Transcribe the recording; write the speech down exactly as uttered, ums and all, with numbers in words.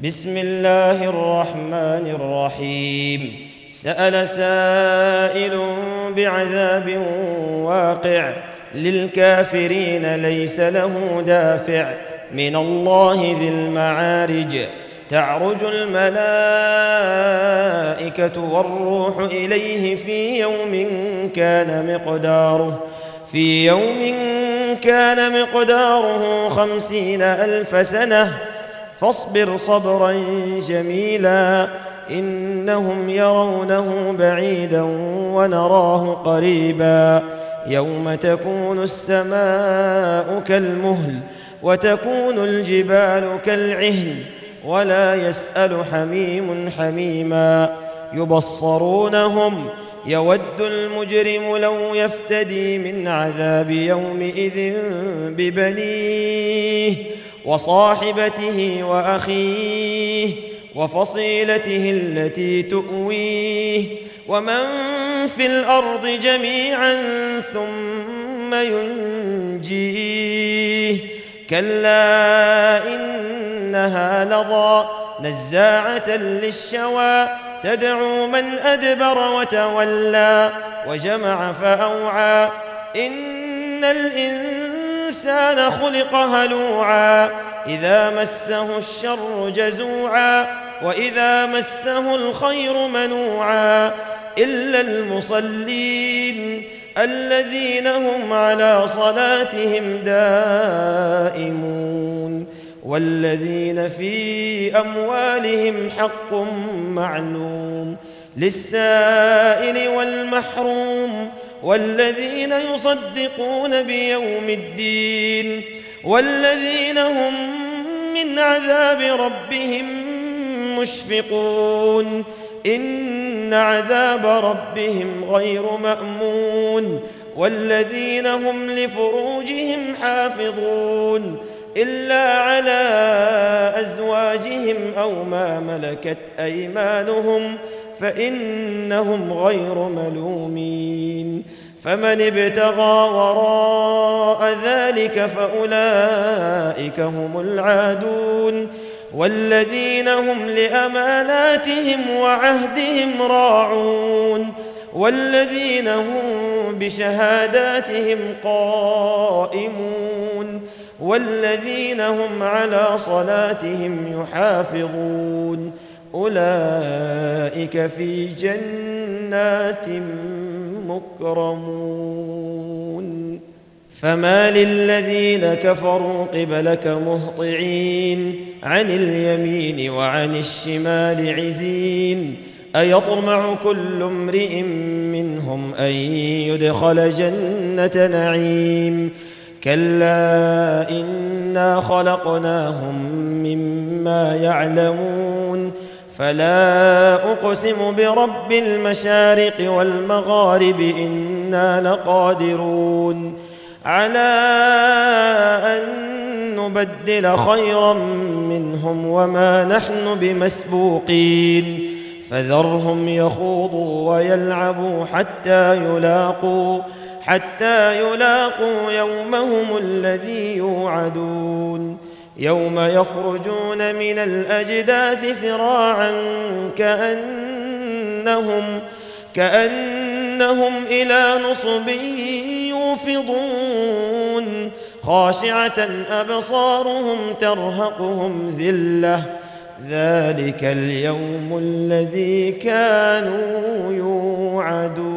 بسم الله الرحمن الرحيم سأل سائل بعذاب واقع للكافرين ليس له دافع من الله ذي المعارج تعرج الملائكة والروح إليه في يوم كان مقداره في يوم كان مقداره خمسين ألف سنة فاصبر صبرا جميلا إنهم يرونه بعيدا ونراه قريبا يوم تكون السماء كالمهل وتكون الجبال كالعهن ولا يسأل حميم حميما يبصرونهم يود المجرم لو يفتدي من عذاب يومئذ ببنيه وصاحبته وأخيه وفصيلته التي تؤويه ومن في الأرض جميعا ثم ينجيه كلا إنها لظى نزاعة للشوى تدعو من أدبر وتولى وجمع فأوعى إن الإنسان خلق هلوعا إذا مسه الشر جزوعا وإذا مسه الخير منوعا إلا المصلين الذين هم على صلاتهم دائمون والذين في أموالهم حق معلوم للسائل والمحروم والذين يصدقون بيوم الدين والذين هم من عذاب ربهم مشفقون إن عذاب ربهم غير مأمون والذين هم لفروجهم حافظون إلا على أزواجهم أو ما ملكت أيمانهم فإنهم غير ملومين فمن ابتغى وراء ذلك فأولئك هم العادون والذين هم لأماناتهم وعهدهم راعون والذين هم بشهاداتهم قائمون والذين هم على صلاتهم يحافظون أولئك في جنات مكرمون فما للذين كفروا قبلك مهطعين عن اليمين وعن الشمال عزين أيطمع كل امرئ منهم أن يدخل جنة نعيم كلا إنا خلقناهم مما يعلمون فلا أقسم برب المشارق والمغارب إنا لقادرون على أن نبدل خيرا منهم وما نحن بمسبوقين فذرهم يخوضوا ويلعبوا حتى يلاقوا حتى يلاقوا يومهم الذي يوعدون يوم يخرجون من الأجداث سراعا كأنهم كأنهم إلى نصب يوفضون خاشعة أبصارهم ترهقهم ذلة ذلك اليوم الذي كانوا يوعدون.